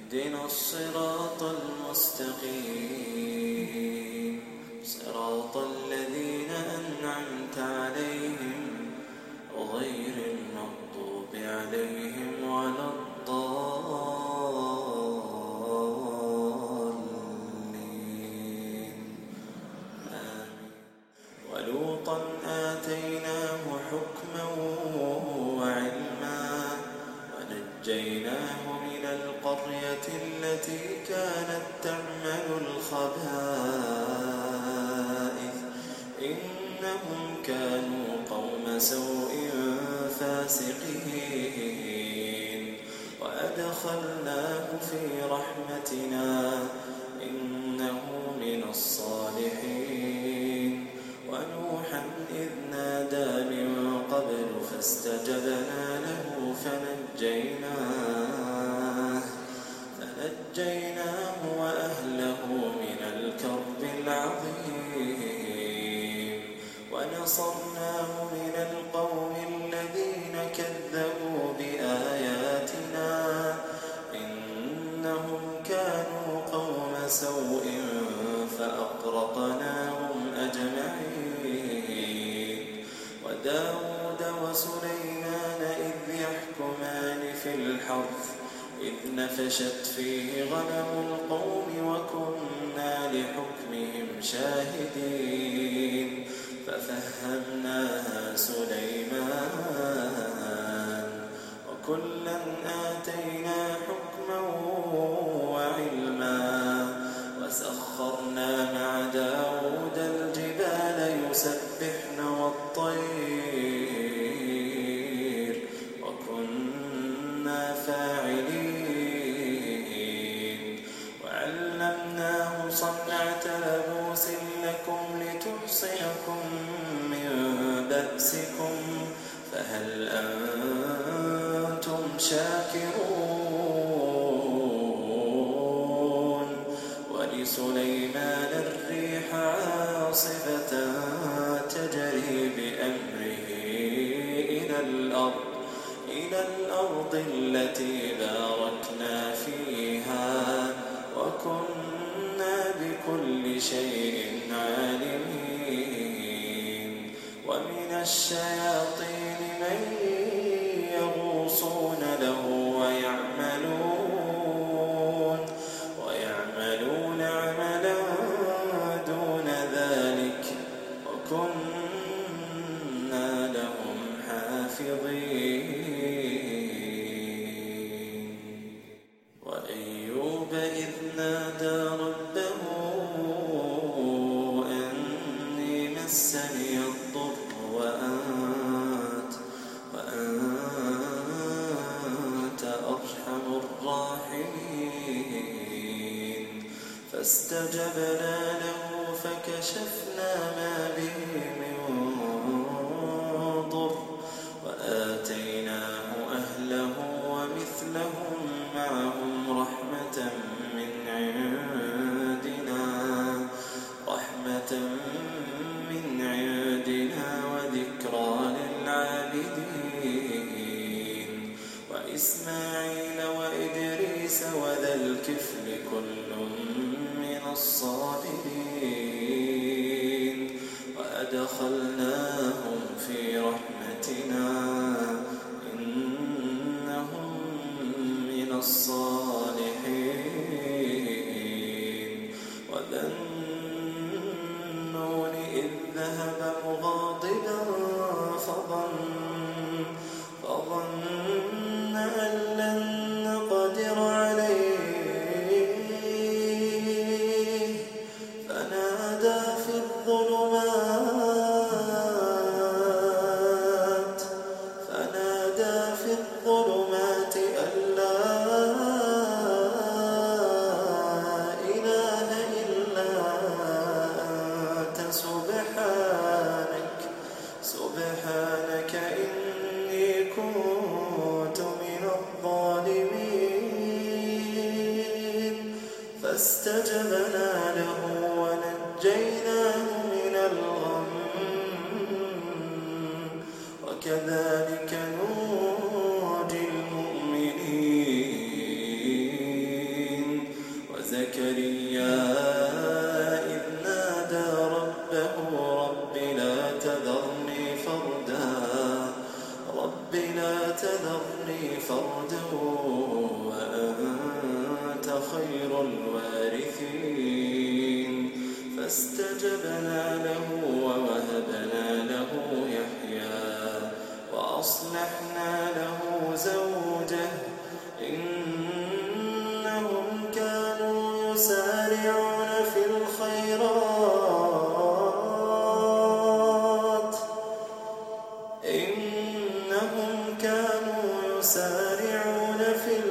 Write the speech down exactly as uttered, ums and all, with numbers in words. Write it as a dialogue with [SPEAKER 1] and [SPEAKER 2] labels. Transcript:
[SPEAKER 1] اهدنا الصراط المستقيم صراط الذين أنعمت عليهم غير المغضوب عليهم ولا الضالين آمين. ولوطا آتيناه حكما وعلما ونجيناه من القرية التي كانت تعمل الخبائث إنهم كانوا قوم سوء فاسقين وأدخلناه في رحمتنا إنه من الصالحين. ونوحا إذ نادى من قبل فاستجبنا له فنجيناه فنجيناه وأهله من الكرب العظيم ونصرناه من القوم الذين كذبوا بآياتنا إنهم كانوا قوم سوء فأغرقناهم أجمعين. وداود وسليمان إذ يحكمان في الحرث إذ نفشت فيه غنم القوم وكنا لحكمهم شاهدين ففهمناها سليمان وكلا آتينا حكما وعلما وسخرنا مع داود الجبال يسبحن والطير وكنا فاعلين. وعلمناه صنعة لبوس لكم لتحصنكم من بأسكم فهل أنتم شاكرون. ولسليمان الريح عاصفة تجري بأمره إلى الأرض إلى الأرض التي باركنا فيها وكنا بكل شيء عالمين. ومن الشياطين من يغوصون له ويعملون ويعملون عملا دون ذلك وكنا لهم حافظين. وأيوب إذ نادى ربه أني مسني الضر وأنت وأنت أرحم الراحمين فاستجبنا له فكشفنا ما به من ضر وآتيناه أهله ومثلهم معهم رحمة من عندنا رحمة من عندنا وذكرى للعابدين. وإسماعيل وإدريس وذا الكفل كل من الصابرين وأدخلناهم في رحمتنا إنهم من الصالحين. وذا النون إذ ذهب مغاضبا فظن فظن أن لن نقدر عليه فنادى في الظلمات فنادى في الظلمات أن لا إله إلا أنت سبحانك سبحانك إني كنت من الظالمين. فاستجبنا له ونجيناه من الغم وكذلك ننجي المؤمنين. وذرني فردا وأنت خير الوارثين فاستجبنا له ووهبنا له يحيى وأصلحنا له زوجه إنهم كانوا يسارعون في الخيرات إنهم كانوا يسارعون في